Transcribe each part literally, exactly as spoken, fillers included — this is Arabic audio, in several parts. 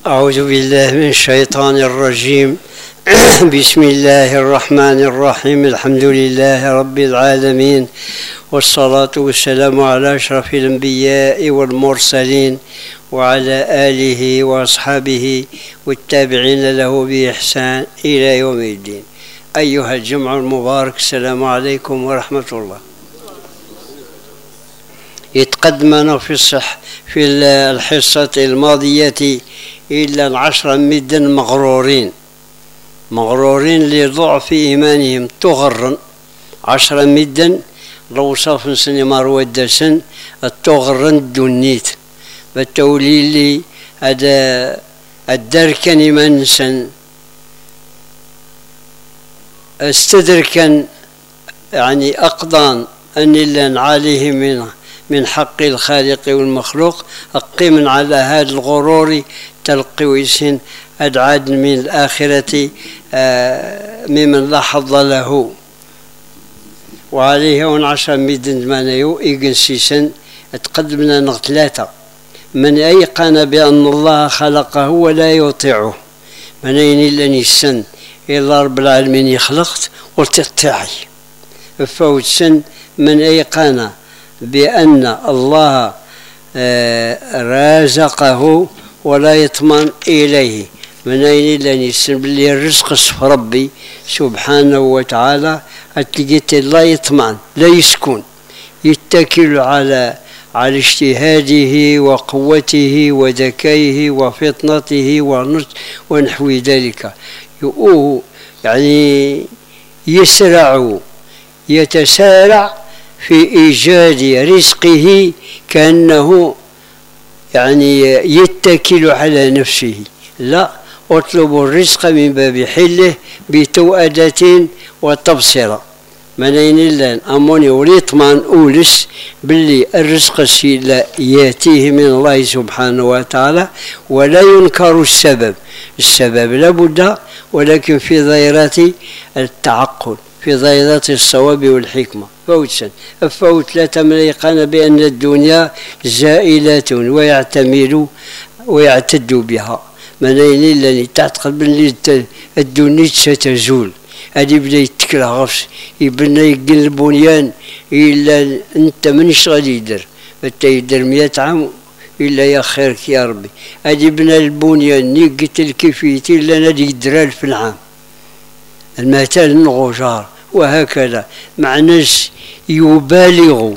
أعوذ بالله من الشيطان الرجيم. بسم الله الرحمن الرحيم. الحمد لله رب العالمين، والصلاة والسلام على أشرف الأنبياء والمرسلين وعلى آله وأصحابه والتابعين له بإحسان إلى يوم الدين. أيها الجمع المبارك، السلام عليكم ورحمة الله. يتقدمنا في الصح في الحصة الماضية إلا العشرة مدا مغرورين مغرورين لضعف إيمانهم تغرن عشرة مدا لو صاف سني مروة دسن التغرن دونيت بالتولي لي هذا الدركن من سن استدركن يعني أقضان أن لن عليه من من حق الخالق والمخلوق أقيم على هذا الغرور تلقيسين أدعاد من الآخرة ممن لا حظ له وعليه ونعشر ميدن مانيو إيجن سيسن تقدمنا نغتلاتا من أيقن بأن الله خلقه ولا يطيعه من أين إلا نسن إلا رب العالمين يخلقت وتطيعي فوت سن من أيقن بأن الله رازقه ولا يطمن إليه من أين إلا نسن باللي الرزق صف ربي سبحانه وتعالى أتلقيت لا يطمن لا يسكن يتكل على على اجتهاده وقوته وذكائه وفطنته ونحو ذلك. يؤوه يعني يسرع يتسارع في إيجاد رزقه كأنه يعني يتكل على نفسه. لا، اطلب الرزق من باب حله بتوأدة وتبصرة من أين إلا أموني وليطمان أولس باللي الرزق لا يأتيه من الله سبحانه وتعالى ولا ينكر السبب. السبب لابد، ولكن في دائرة التعقل، في دائرة الصواب والحكمة. فوتسن فوت لا تمليقان بأن الدنيا زائلة ويعتمد ويعتد بها من أين إلا تعتقد باللي الدنيا ستزول. هذه بدا يتكل غفص يبنى يقل البنيان إلا أنت منش غادي يدير حتى يدير مئة عام إلا يا خيرك يا ربي. هذه بنى البنيان نيقت الكيفيتي إلا نادي يدير ألف العام المثال النغجار. وهكذا مع ناس يبالغوا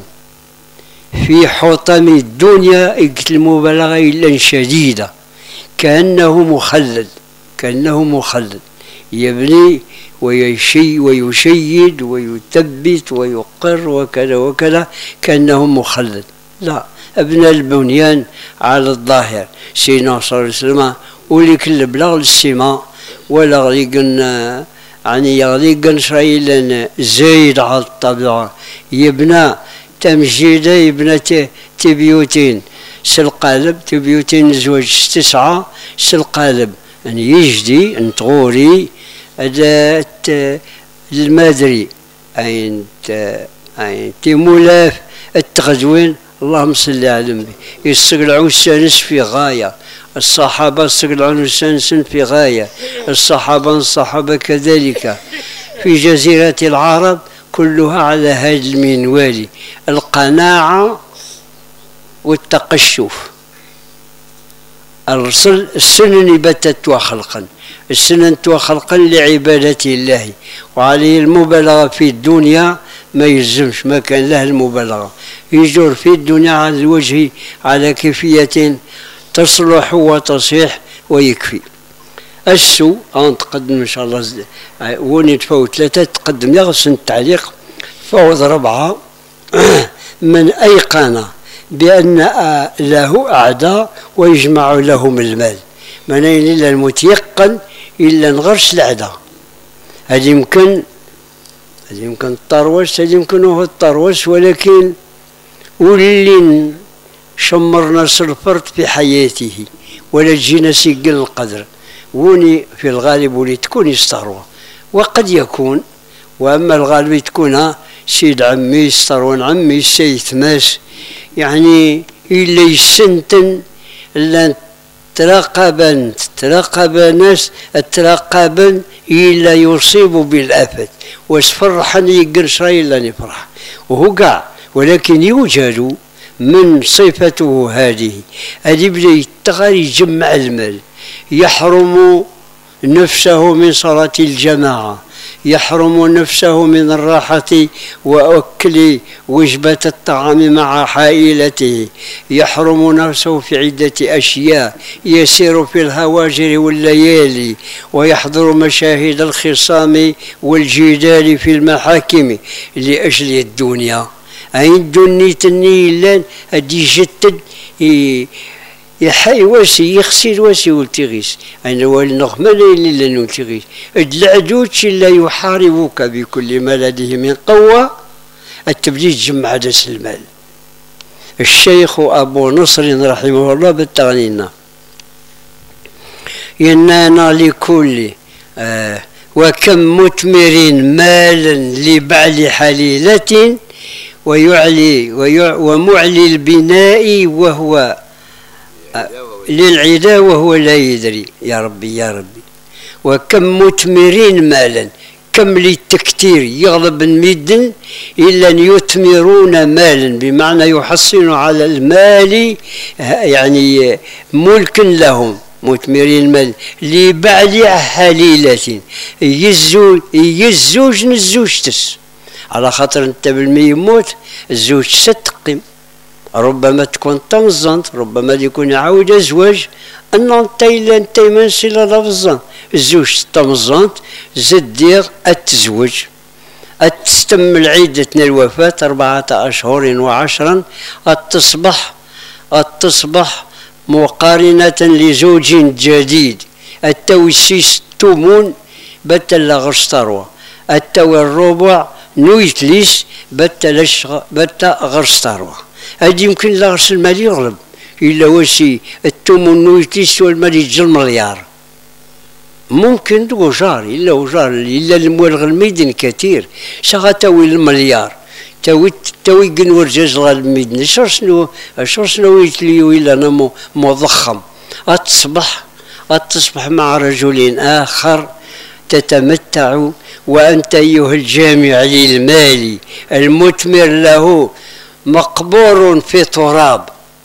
في حطم الدنيا قلت المبالغة إلا شديدة كأنه مخلد كأنه مخلد يبني ويشي ويشيد ويثبت ويقر وكذا وكذا كأنه مخلد. لا، أبنى البنيان على الظاهر. سيدنا صلى الله عليه وسلم ولي كل بلاغ للسماء ولا غيقنا يعني يغليقن شرايلا زايد على الطبيعة يبنى تمجيدة يبنى تبيوتين سلقالب تبيوتين زوج تسعة سلقالب يعني يجدي نتغوري أدات المادري أين أين تيمولاف التغزوين اللهم صل على النبي يستقلعون السانس في غاية. الصحابة استقلعون السانس في غاية. الصحابة الصحابة كذلك في جزيرة العرب كلها على هذا المنوال القناعة والتقشف. الرسل السنن بتت وخلقا السنن وخلقا لعبادة الله وعليه المبالغة في الدنيا ما يلزمش ما كان له المبالغة يجر في الدنيا على الوجه على كيفية تصلح وتصيح ويكفي. السوء أن تقدم إن شاء الله وني تفوت ثلاثة تقدم يغسل التعليق. فوض ربعة من أيقن بأن له أعداء ويجمع لهم المال من أين إلا المتيقن إلا نغرس الأعداء. هذه يمكن هذه يمكن الطروس هذه يمكن هو الطروس ولكن ولين شمرنا الفرد في حياته ولا تجينا سجل القدر وني في الغالب ولي تكون يستروى وقد يكون. وأما الغالب تكون سيد عمي يستروى عمي السيد ماس يعني إلا يسنتن إلا ترقب ترقب ناس ترقبا إلا يصيب بالآفات وسفرحا يقرش إلا نفرح وهو قاع، ولكن يوجد من صفته هذه هذه بدا يتغير يجمع المال، يحرم نفسه من صلاة الجماعة، يحرم نفسه من الراحة وأكل وجبة الطعام مع حائلته، يحرم نفسه في عدة أشياء، يسير في الهواجر والليالي، ويحضر مشاهد الخصام والجدال في المحاكم لأجل الدنيا. عند النيتني لان هدي جتد يحي واسي يغسل واسي ولتغيس انا والنغمة لا لن تغيس العدوش لا يحاربك بكل ما لديه من قوة التبديل جمع دس المال. الشيخ أبو نصر رحمه الله بالتغنينا ينانا لكل آه وكم مثمر مالا لبعل حليلة ويعلي ومعلي البناء وهو للعدا وهو لا يدري. يا ربي يا ربي، وكم مثمرين مالا، كم للتكتير يغلب المدن إلا أن يثمرون مالا بمعنى يحصلون على المال يعني ملك لهم، مثمرين مال لبعل حليلة يزوج يزوج نزوجتس على خاطر انت بالمي يموت الزوج ستقيم، ربما تكون تمزنت، ربما يكون يعاود ازواج ان انت الا انت منسله لفظا الزوج تمزنت زد دير التزوج تستمل عدة الوفاة أربعة أشهر وعشرا تصبح تصبح مقارنة لزوج جديد التوسيس تومون بتلا غرستروى التو الربع نويتليس بتلش بتا غرستروى هادي يمكن لا غرس المال يغلب إلا وسي التومون نويتليس والمال يجي المليار ممكن وجار إلا وجار إلا الموالغ الميدن كثير شغا تاوي المليار تاوي تاوي قنور جزغ الميدن شر شنو شر شنو يتليو إلا أنا مضخم أتصبح أتصبح مع رجل آخر تتمتع وأنت أيها الجامع للمال المثمر له مقبور في تراب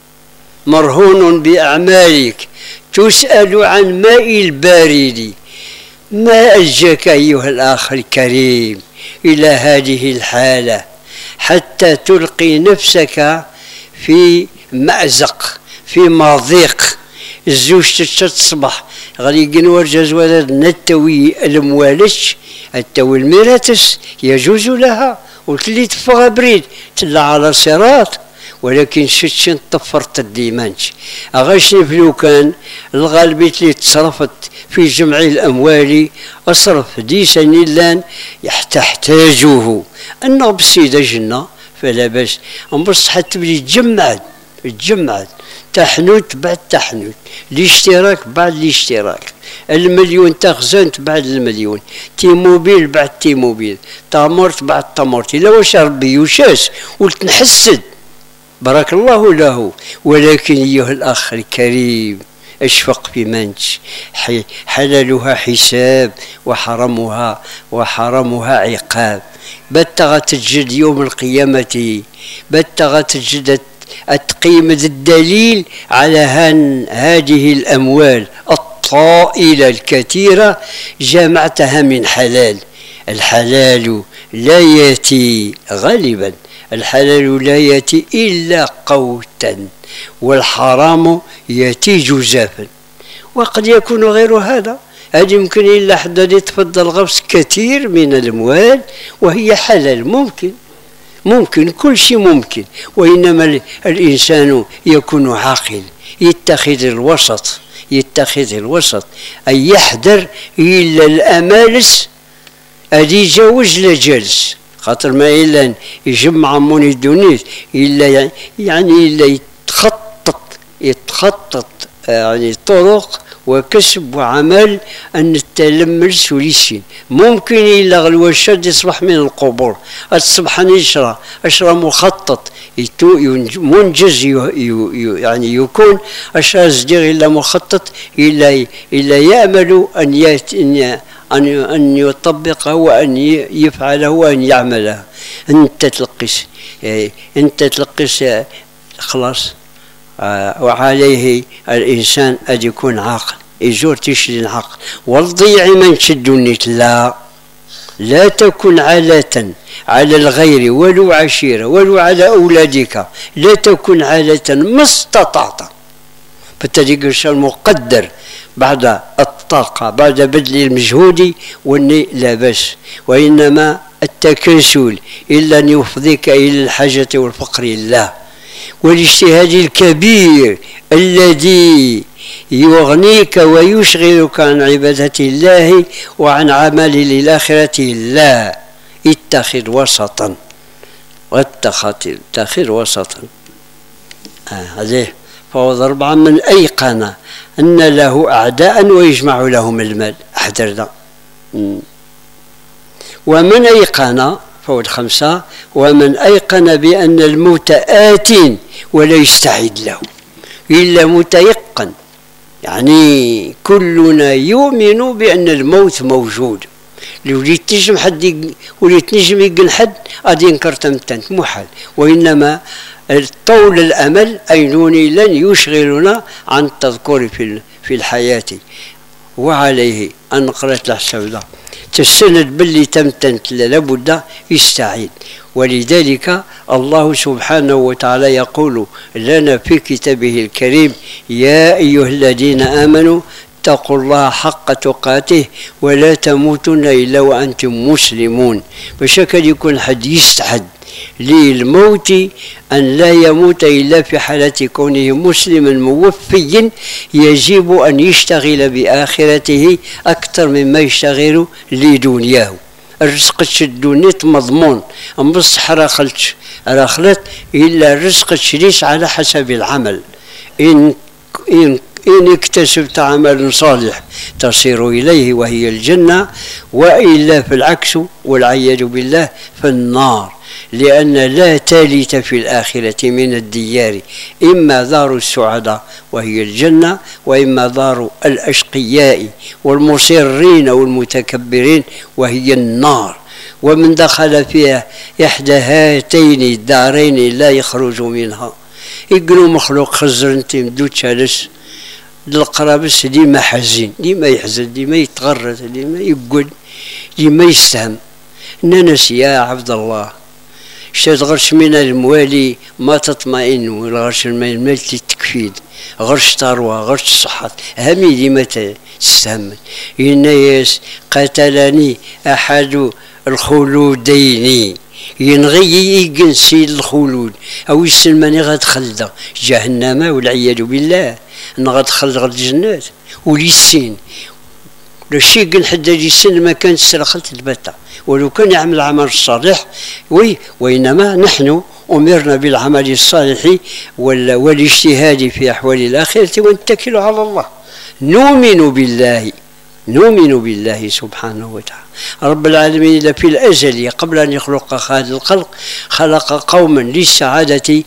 مرهون بأعمالك تسأل عن ماء البارد. ما ألجاك أيها الأخ الكريم إلى هذه الحالة حتى تلقي نفسك في مأزق في مضيق الزوج تصبح غادي ورجز ولد نتوي الموالش التوي الميراتس يجوز لها وتلي تفغى بريد تلا على صراط ولكن شتشن طفرت الديمانش أغاشني فلو كان الغالبية اللي تصرفت في جمع الأموال أصرف ديسان إلا تحتاجه أنه بسيدة جنة فلا باس بصح حتى بلي تجمعت تجمعت تحنوت بعد تحنوت الاشتراك بعد الاشتراك المليون تخزنت بعد المليون تيموبيل بعد تيموبيل تامرت بعد تامرت إلا واش ربي يوشاس ولتنحسد بارك الله له. ولكن أيها الأخ الكريم اشفق في منش حلالها حساب وحرمها وحرمها عقاب بتغى تجد يوم القيامة بتغى تجد التقييم الدليل على هن هذه الأموال الطائلة الكثيرة جمعتها من حلال. الحلال لا يأتي غالبا الحلال لا يأتي إلا قوتا والحرام يأتي جزافا وقد يكون غير هذا. هذه يمكن إلا حدا يتفضل غفص كثير من الأموال وهي حلال ممكن ممكن كل شيء ممكن، وإنما الإنسان يكون عاقل يتخذ الوسط يتخذ الوسط أي يحذر إلا الأمالس أدي يجوز لا جالس خاطر ما إلا يجمع موني دونيس إلا يعني إلا يتخطط يتخطط يعني طرق وكسب وعمل أن التلمل سوليسين ممكن إلا غلوة الشد يصبح من القبور الصبح نشرة أشرة مخطط منجز يعني يكون أشرة صديق إلا مخطط إلا إلا يأمل أن أن أن يطبقه وأن يفعله وأن يعمله. أنت تلقس أنت تلقس خلاص. آه وعليه الإنسان أن يكون عاقل يزور تشري العقل والضيع من شد النت. لا لا تكن عالة على الغير ولو عشيرة ولو على أولادك، لا تكن عالة ما استطعت. بالتالي المقدر بعد الطاقة بعد بذل المجهود والني لا بأس، وإنما التكاسل إلا أن يفضيك إلى الحاجة والفقر لله، والاجتهاد الكبير الذي يغنيك ويشغلك عن عبادة الله وعن عمل للآخرة الله. اتخذ وسطا واتخذ وسطا. هذه آه فوض أربعة من أيقن أن له أعداء ويجمع لهم المال. أحذر ذا. ومن أيقن فوض خمسة ومن أيقن بأن الموت آت ولا يستعد له إلا متيقن، يعني كلنا يؤمن بأن الموت موجود. لو وليت تنجم حد وليت تنجم يقن حد غادي ينكر تمتنت محال، وإنما طول الأمل أينوني لن يشغلنا عن التذكر في في الحياة. وعليه أن قرأت الحساب ذا تستند باللي تمتنت لابد يستعيد. ولذلك الله سبحانه وتعالى يقول لنا في كتابه الكريم: يا أيها الذين آمنوا اتقوا الله حق تقاته ولا تموتن إلا وأنتم مسلمون. بشكل يكون حد يستعد للموت أن لا يموت إلا في حالة كونه مسلما موفيا، يجب أن يشتغل بآخرته أكثر مما يشتغل لدنياه. الرزق تشدونيت مضمون، أما الصحة راخلتش راخلت إلا الرزق تشريس على حسب العمل. إن إن إن اكتسبت عمل صالح تصير إليه وهي الجنة، وإلا في العكس والعياذ بالله في النار، لأن لا ثالث في الآخرة من الديار، إما دار السعداء وهي الجنة، وإما دار الأشقياء والمصرين والمتكبرين وهي النار. ومن دخل فيها إحدى هاتين الدارين لا يخرج منها. يقولوا مخلوق خزر انت مدود شالس للقرابس ديما حزين، ديما يحزن، ديما يتغرد، ديما يقعد، ديما يستهم. ننس يا عبد الله شاد غرش من الموالي ما تطمئن، ولا غرش من المال تكفيد، غرش ثروة غرش صحة همي ديما تستهم. الناس قتلني أحد الخلودين ينغي يقن سيد الخلود أو يسلمني غادخل جهنم والعياذ بالله، أنا غادخل غد الجنات وليسين لو شي قن حدا يسن ما كان استرخلت البتة، ولو كان يعمل عمل صالح وي وإنما نحن أمرنا بالعمل الصالح والاجتهاد في أحوال الآخرة ونتكل على الله. نؤمن بالله نؤمن بالله سبحانه وتعالى رب العالمين في الأزل قبل أن يخلق هذا الخلق خلق قوما للسعادة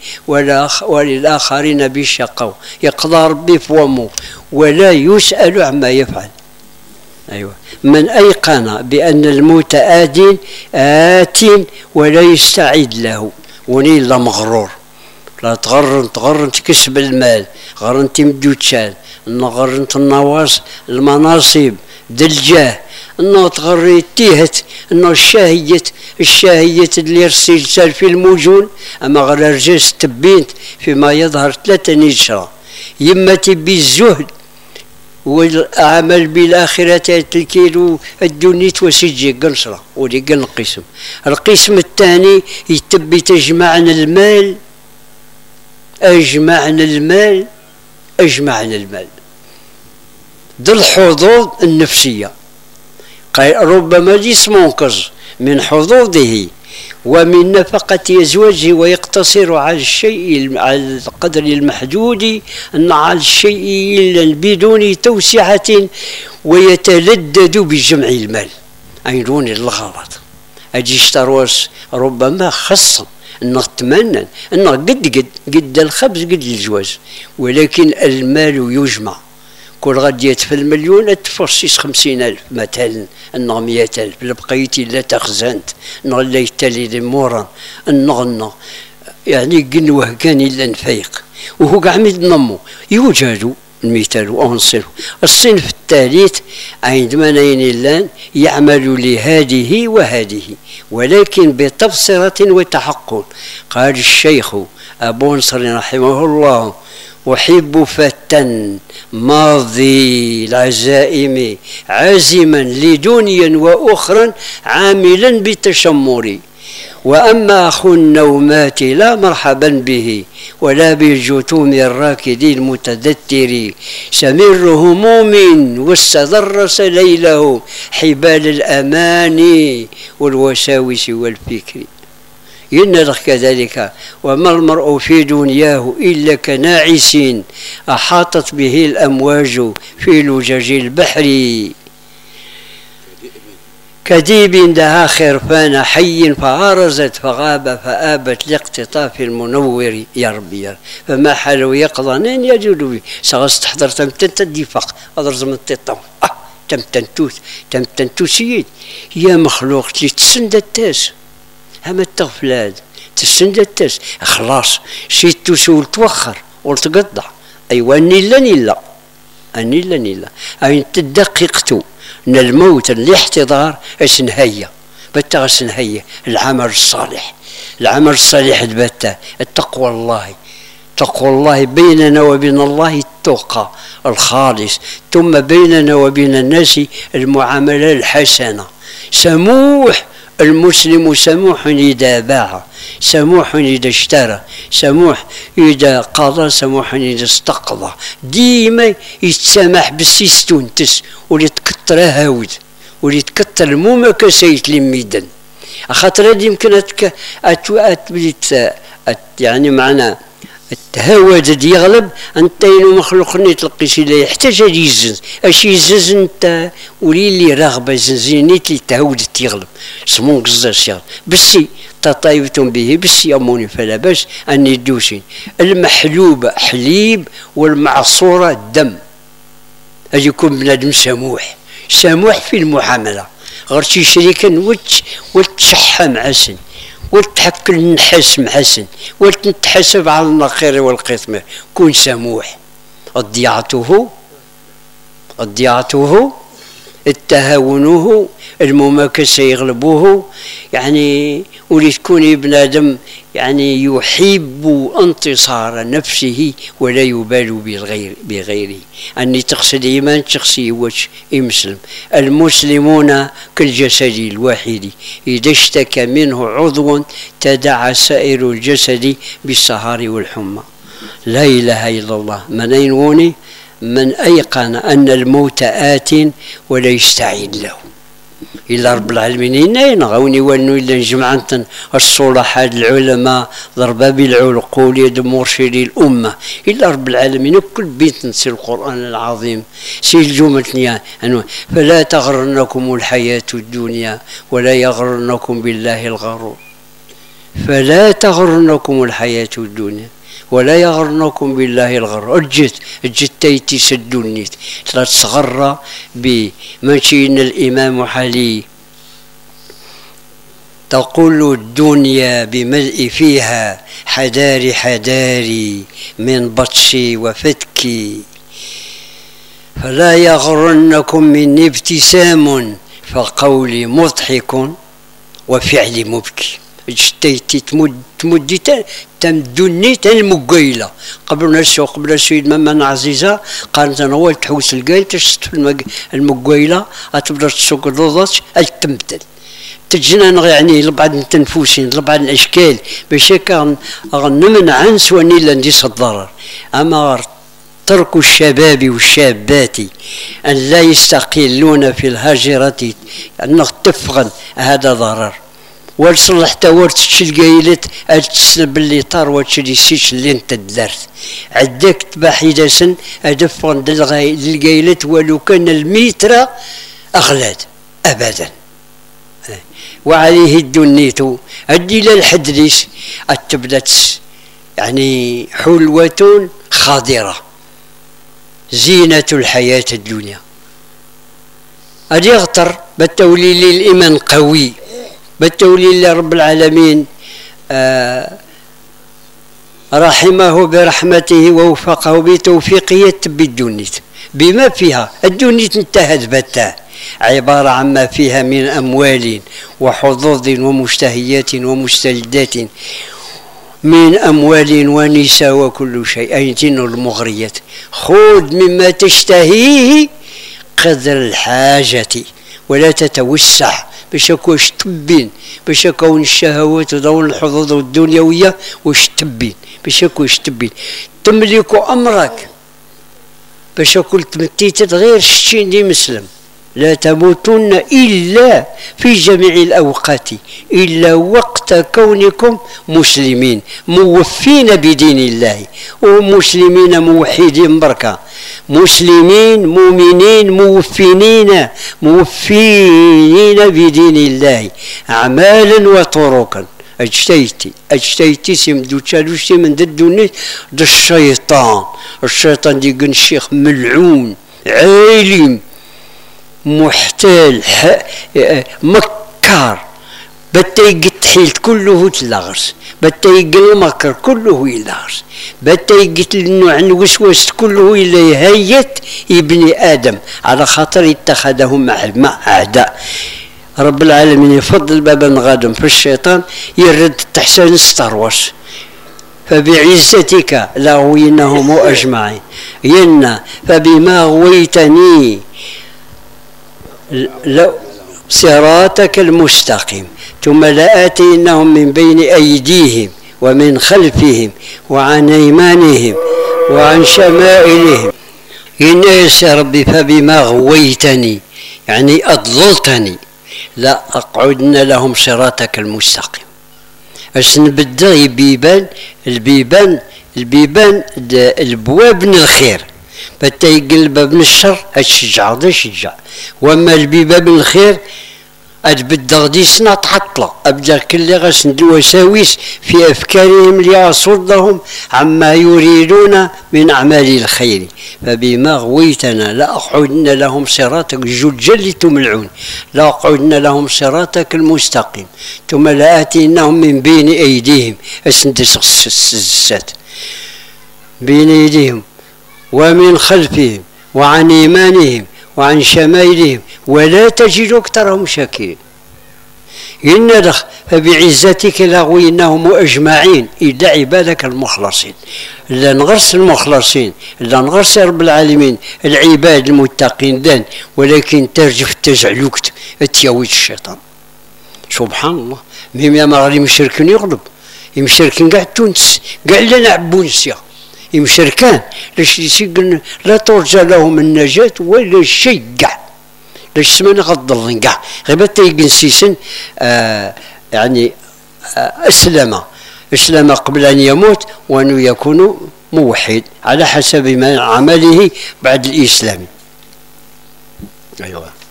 وللآخرين بالشقاوة. يقضى ربي فومه ولا يسأل عما يفعل. أيوة. من أيقن بأن الموت آت آت ولا يستعد له وني لا مغرور، لا تغرن تغرن تكسب المال، غرن تمدو تشال، غرن النواص المناصب دلجاه، انه تغري تيهت انه الشاهية الشاهية اللي رسل في الموجون، اما غير رجاس تبينت فيما يظهر ثلاثة نشرة، يما تبي الزهد والعمل بالآخرة الكيلو الدنيت وسجي قنصرة ودي قن قسم. القسم الثاني يتبي تجمعنا المال أجمعنا المال أجمعنا المال ذو الحظوظ النفسية. ربما جسم منقذ من حظوظه ومن نفقة أزواجه، ويقتصر على الشيء على القدر المحدود، أن على الشيء بدون توسعة، ويتلذذ بجمع المال أيضون الغلط. أجي اشتروس ربما خصا أنه تمنى أنه قد قد قد الخبز قد الجواز، ولكن المال يجمع. كل غد في المليون تفرسيس خمسين ألف مثلا، أنه مئة ألف لبقيتي لا تخزنت أنه لا يتالي لمورا أنه يعني قنوه كان إلا نفيق، وهو قاع نمو يوجد المثال وأنصره. الصنف الثالث عندما نينلان يعمل لهذه وهذه، ولكن بتبصرة وتحقق. قال الشيخ أبو نصر رحمه الله: أحب فتى ماضي العزائم عازما لدنيا وأخرى عاملا بتشمر، وأما أخو النومات لا مرحبا به، ولا بالجتوم الراكد المتدثر، سمر هموم واستدرس ليله حبال الأماني والوساوس والفكر. إن لك كذلك: وما المرء في دنياه إلا كناعس أحاطت به الأمواج في لجج البحر، كديب دها خرفان حي فعارزت فغاب فآبت لاقتطاف المنور يا ربي. فما حلو يقظنين يجود به سغست حضر تمتن تدفق أضرز من التطاو آه تمتن توت تمتن توسيد يا مخلوق تسند التاس هما التغفلاد تسند التاس خلاص شيت تسول توخر ولتقطع. أيوة نيلا نيلا نيلا نيلا أين تدققتو ان الموت الاحتضار اش نهيا بتا غاس نهيا العمل الصالح. العمل الصالح بتا التقوى الله، تقوى الله بيننا وبين الله التقى الخالص، ثم بيننا وبين الناس المعامله الحسنه. سموح المسلم سموح إذا باع، سموح إذا اشترى، سموح إذا قضى، سموح إذا استقضى. ديما يتسامح بالسيستونتس وليتكتر هاود وليتكتر الموما كسيت لميدن. خاطر هذه يمكن أتك أت يعني معنا التهاود يغلب انت مخلوقني تلقي شي لا يحتاج يزز اش يزز انت ولي اللي راغبه زنزينيت اللي تهود يغلب سمون قزاش يغلب بسي تطايبتم به بسي اموني فلا باس اني دوسين المحلوب حليب والمعصوره دم. اجي يكون بنادم سموح سموح في المعامله غير شي شريكا وتشحم عسن وتحكل النحاس محسن وتتحسب على النخير والقطمير. كون سموح. ضيعته ضيعته التهاونه المماكسه يغلبوه يعني ولي تكون بنادم يعني يحب انتصار نفسه ولا يبال بالغير بغيره. أني تقصد إيمان شخصي واش يمسلم. المسلمون كالجسد الواحد إذا اشتكى منه عضو تداعى سائر الجسد بالسهر والحمى. لا إله إلا الله. من ينوني من أيقن أن الموت آت ولا يستعد له. إلا رب العالمين إنا غوني ونو إلا نجمع الصلحاء العلماء ضرباب العقول يد مرشدي الأمة. إلا رب العالمين كل بيت نسي القرآن العظيم سي الجملة أنه فلا تغرنكم الحياة الدنيا ولا يغرنكم بالله الغرور. فلا تغرنكم الحياة الدنيا ولا يغرنكم بالله الغرور. اجت اجت تيتي سدونيت لا تصغر بمنشئنا الامام علي تقول الدنيا بملء فيها حداري حداري من بطشي وفتكي. فلا يغرنكم مني ابتسام فقولي مضحك وفعلي مبكي. اجتيتي تمد تمدي تمدني المقيله قبل السوق قبل السيد ماما عزيزه قالت انا هو تحوس القايل تشت في المقيله تبدا تسوق الرضات تمثل تجينا يعني لبعض التنفوسين لبعض الاشكال باش هكا نمنع سواني الا نديس الضرر. اما ترك الشباب والشابات ان لا يستقلون في الهجره انه تفقد هذا ضرر ورصلح تاورت القايلت تسلب اللي طار وتشري سيش اللي انت درت عداك تباحي سن ادفن للقايلت ولو كان الميترا اغلاد ابدا. وعليه الدنيتو ادي للحدريس التبلت يعني حلوة خاضرة زينة الحياة الدنيا. أدي يغتر بالتوليل الإيمان قوي بالتوليل لرب العالمين آه رحمه برحمته ووفقه بتوفيقه بالدنيت بما فيها الدنيت انتهت بتاه عبارة عما فيها من أموال وحظوظ ومشتهيات ومستلذات من أموال ونساء وكل شيء أيتين المغريات خذ مما تشتهيه قدر الحاجة ولا تتوسع باش واش تبين باش كون الشهوات ودور الحظوظ الدنيوية واش تبين باش واش تبين تملك أمرك باش كل تمتيت غير شتين دي مسلم لا تموتن إلا في جميع الأوقات إلا وقت كونكم مسلمين موفين بدين الله ومسلمين موحدين بركة مسلمين مؤمنين موفينين موفين بدين الله أعمالا وطرقا اجتيتي اجتيتي سيمدو تشالوشتي من الدنيا دا الشيطان الشيطان دي قن الشيخ ملعون عالم محتال مكار بتيجي تحيل كله تلغرس بتيجي المكر كله يلغرس بتيجي النوع الوسوس كله اللي هيت ابن ادم على خاطر اتخذهم مع اعداء رب العالمين يفضل بابا غادم في الشيطان يرد تحسن ستروس فبعزتك لاغوينهم اجمعين ينا فبما غويتني لو صراطك المستقيم ثم لآتينهم من بين أيديهم ومن خلفهم وعن أيمانهم وعن شمائلهم يناس يا ربي فبما غويتني يعني أضللتني لا أقعدن لهم صراطك المستقيم أش نبدا يبيبان البيبان البيبان البواب من الخير بتا يقلب من الشر اتشجع غادي يشجع واما البيبان من الخير اتبدا غادي يصنع تعطله ابدا كل غاسند الوساوس في افكارهم ليصدهم عما يريدون من اعمال الخير فبما غويتنا لاقعدن لهم صراطك جل تملعون لاقعدن لهم صراطك المستقيم ثم لاتينهم من بين ايديهم اسند السات بين ايديهم ومن خلفهم وعن ايمانهم وعن شمائلهم ولا تجد اكثرهم شاكرين إن فبعزتك لغويناهم اجمعين الا عبادك المخلصين لا نغرس المخلصين لا نغرس رب العالمين العباد المتقين دان ولكن ترجف تزعلوكت اتياويت الشيطان سبحان الله ميم يا مغرب مشركين يغلب يمشركين كاع تونس كاع لنا عبونسيا يمشركان لاش يسيقن لا ترجى لهم النجاة ولا شيء كاع لاش سمعنا غضلن كاع غير تيقن سيسن آه يعني آه اسلم اسلم قبل ان يموت وانه يكون موحد على حسب ما عمله بعد الاسلام. ايوه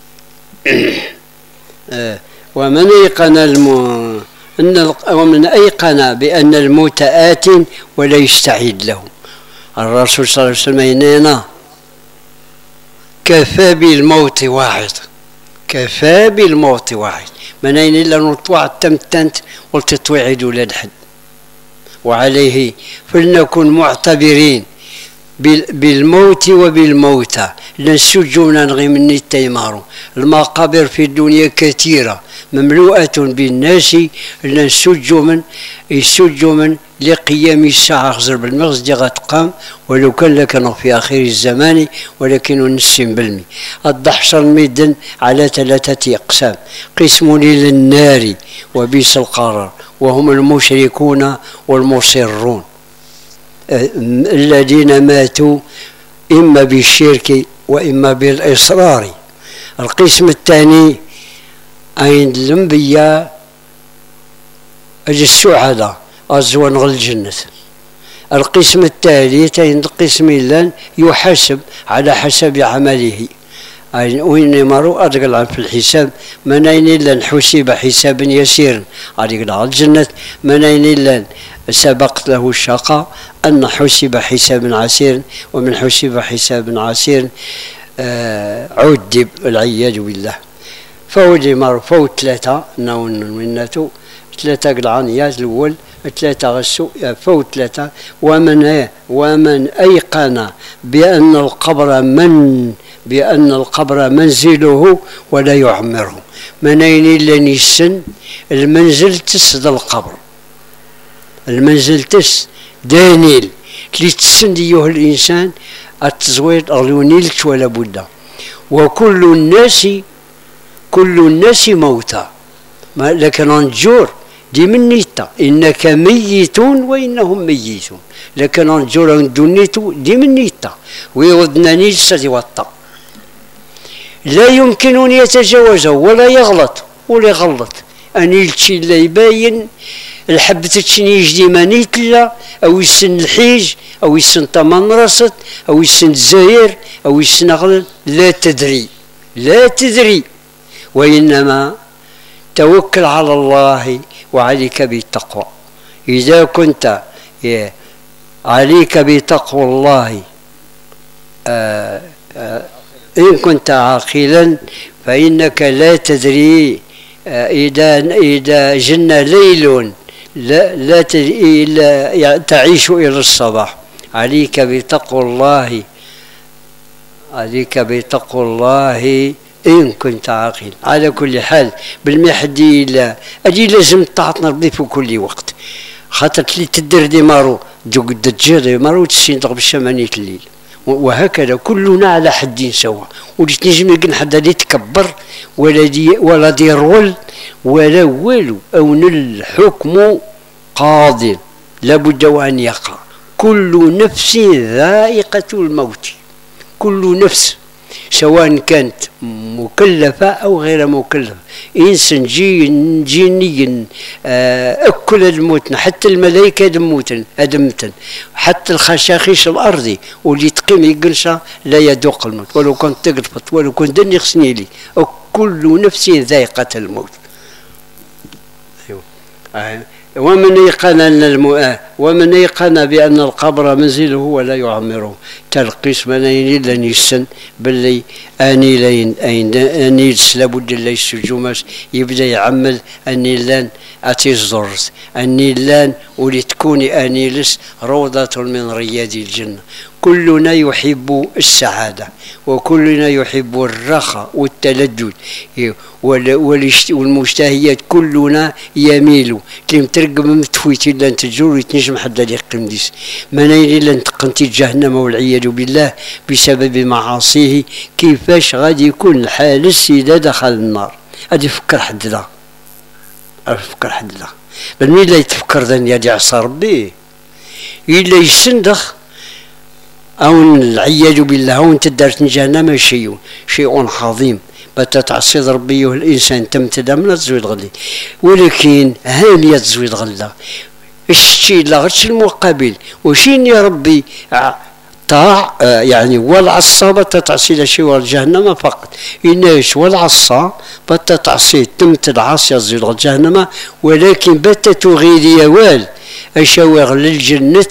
آه ومن ايقن الم ان ومن ايقن بان الموت آت ولا يستعيد له الرسول صلى الله عليه وسلم ينينا كفى بالموت واحد كفى بالموت واحد من أين إلا نطوع التمتنت والتطويعد ولاد حد وعليه فلنكن معتبرين بالموت وبالموتى لنسجونا نغي من التيمارو المقابر في الدنيا كثيرة مملوءة بالناس لنسجوا من يسجوا من لقيام الساعة خزر بالمغز دي غتقام ولو كان لكن في آخر الزمان ولكن نسم بالمي الضحشر الميدن على ثلاثة أقسام قسم للنار وبئس القرار وهم المشركون والمصرون الذين ماتوا إما بالشرك وإما بالإصرار. القسم الثاني أين الأنبياء أجي السعداء أزوان غل الجنة. القسم التالي تين قسم لان يحاسب على حسب عمله، وين مرو أدقل في الحساب منين لان حسب حسابا يسيرا أدقل على الجنة، منين لان سبقت له الشقاء أن حسب حسابا عسيرا، ومن حسب حسابا عسيرا آه عذب والعياذ بالله. فوجي مرو فوت ثلاثة نون ويناتو ثلاثة قلعانيات الأول ثلاثة غسو فوت ثلاثة. ومن ومن أيقن بأن القبر من بأن القبر منزله ولا يعمره، منين إلا نيسن المنزل تسد القبر، المنزل تس دانيل اللي تسن أيها الإنسان التزويد أغلونيلت ولا بد. وكل الناس كل الناس موتى، لكن نجور دي من نيتا إنك ميتون وإنهم ميتون، لكن نجور دونيتو دي من نيتا ويودنا نيسا دي وطا. لا يمكن أن يتجاوزه ولا يغلط ولا يغلط. أني الشي اللي يباين الحبة تشني يجدي مانيتلا أو يسن الحيج أو يسن تمن رصد أو يسن الزاير أو يسن أغلل، لا تدري لا تدري. وإنما توكل على الله وعليك بالتقوى. إذا كنت عليك بتقوى الله آآ آآ إن كنت عاقلا فإنك لا تدري إذا إذا جن ليل لا لا تدري لا تعيش إلى الصباح. عليك بتقوى الله عليك بتقوى الله إن كنت عاقل. على كل حال بالمحدي لا أجي لازم تعطنا ربي في كل وقت، خاطر اللي تدير دي مارو جوج دجير مارو تسين ضرب الشمانية الليل، وهكذا كلنا على حد سواء. ولي تنجم يقن حدا اللي يتكبر ولا دي ولا دي رول ولا والو، أو الحكم قاض لابد وأن يقع. كل نفس ذائقة الموت، كل نفس سواء كانت مكلفة أو غير مكلفة، إنسان جين جيني أكل الموتن، حتى الملائكة دموتن أدمتن، حتى الخشاخيش الأرضي واللي تقيم يقنشا لا يذوق الموت ولو كنت تقرفت ولو كنت دني خصني لي. كل نفس ذائقة الموت. أيوه. ومن يقن أن الم... ومن يقن بأن القبر منزله ولا يعمره، تلقيس منين لن يسن باللي اني لين اين اني لابد لا يسجوماش يبدا يعمل اني لان اتيزرت اني لان ولي تكوني اني لس روضة من رياض الجنة. كلنا يحب السعادة وكلنا يحب الرخاء والتلذذ والمشتهيات، كلنا يميل كلم ترقم متفويتي لان تجور يتنجم حدا اللي يقيم ديس منين لان تقنتي جهنم والعياذ بالله بسبب معاصيه. كيفاش غادي يكون الحالس إذا دخل النار؟ غادي يفكر حد ذا يفكر حد ذا بل مين لا يتفكر ذا يدي عصى ربي إلا يسندخ أو العياذ بالله. أو أنت دارت جهنم شيء شيء عظيم بتتعصي ربي الإنسان تمتدى من الزويد غلي، ولكن هانية الزويد غلا الشيء لا غيرش المقابل وشين يا ربي طاع يعني والعصا بتتعصي لشيء والجهنم فقط. إناش والعصا بتتعصي تمتد عاصية الزويد الجهنم، ولكن بتتغيري وال أشاور للجنة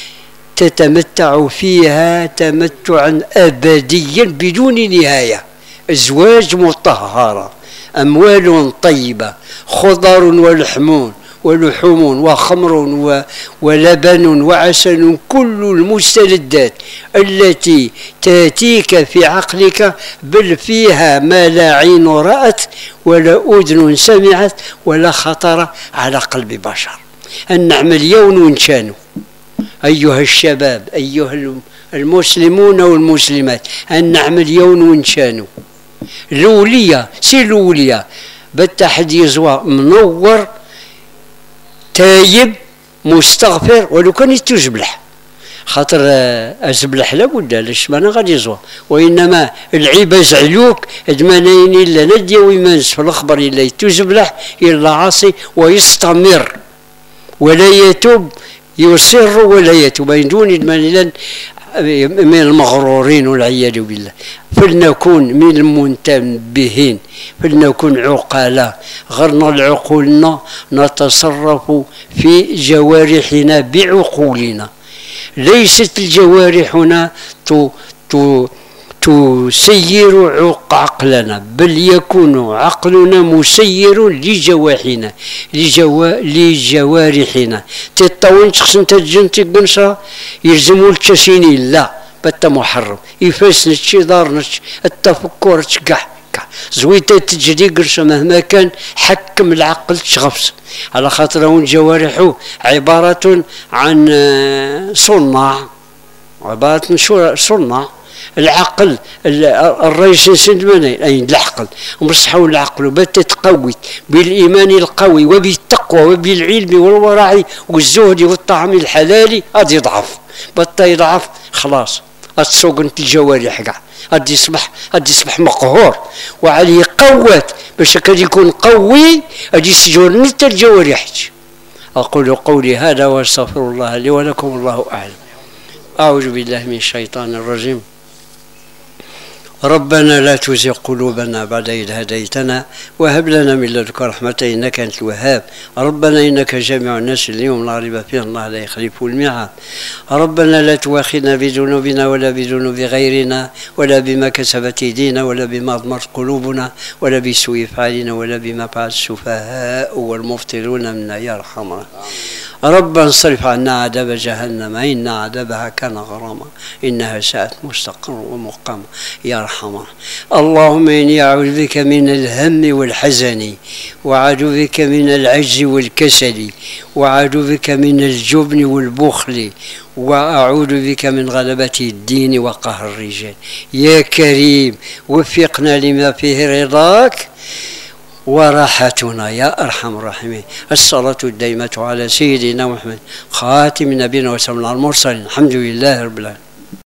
تتمتع فيها تمتعا أبديا بدون نهاية. أزواج مطهرة، أموال طيبة، خضر ولحمون ولحوم وخمر ولبن وعسل، كل المستلذات التي تأتيك في عقلك، بل فيها ما لا عين رأت ولا أذن سمعت ولا خطر على قلب بشر. النعم اليوم ونشانوا أيها الشباب أيها المسلمون والمسلمات، النعم اليوم ونشانوا الأولية سي الأولية بالتحد يزوى منور تايب مستغفر ولو كان يتجبلح، خاطر أزبلح لابد لاش ما غادي يزوى، وإنما العيب زعلوك ادمانين إلا ندي ويمانس في الأخبار إلا يتجبلح إلا عاصي ويستمر ولا يتوب يصر ولا يتوب من دون من من المغرورين والعياذ بالله. فلنكون من المنتبهين، فلنكن عقلاء غرنا العقولنا نتصرف في جوارحنا بعقولنا، ليست الجوارحنا تسير عقلنا، بل يكون عقلنا مسير لجوارحنا لجوا لجوارحنا. تطاون تخصن تجنتي قنصة يلزموا التشيني لا بتا محرم يفاس نتشي دار نتشي التفكر تشكح زويته تجري قرصة مهما كان حكم العقل تشغفص، على خاطر هون جوارحه عبارة عن صنع، عبارة عن صنع. العقل الرئيس سندماني أي العقل ومصحوا العقل وبات تقوي بالإيمان القوي وبالتقوى وبالعلم والورع والزهد والطعام الحلالي غادي يضعف، بطا يضعف خلاص السوق انت الجوارح كاع غادي يصبح غادي يصبح مقهور، وعليه قوات باش كان يكون قوي غادي يسجون نتا الجوارح. أقول قولي هذا واستغفر الله لي ولكم، الله أعلم. أعوذ بالله من الشيطان الرجيم. ربنا لا تزغ قلوبنا بعد إذ هديتنا وهب لنا من لدنك رحمة إنك أنت الوهاب. ربنا إنك جامع الناس اليوم لا ريب فيه الله لا يخلف الميعاد. ربنا لا تؤاخذنا بذنوبنا ولا بذنوب غيرنا ولا بما كسبت أيدينا ولا بما أضمرت قلوبنا ولا بسوء أفعالنا ولا بما فعل السفهاء والمفترون منا يا أرحم الراحمين. ربنا اصرف عنا عذاب جهنم إن عذابها كان غراما إنها ساءت مستقرا ومقاما يا أرحم. اللهم إني أعوذ بك من الهم والحزن وأعوذ بك من العجز والكسل وأعوذ بك من الجبن والبخل وأعوذ بك من غلبة الدين وقهر الرجال. يا كريم وفقنا لما فيه رضاك وراحتنا يا أرحم الراحمين. الصلاة الدائمة على سيدنا محمد خاتم نبينا وسلم المرسلين. الحمد لله رب العالمين.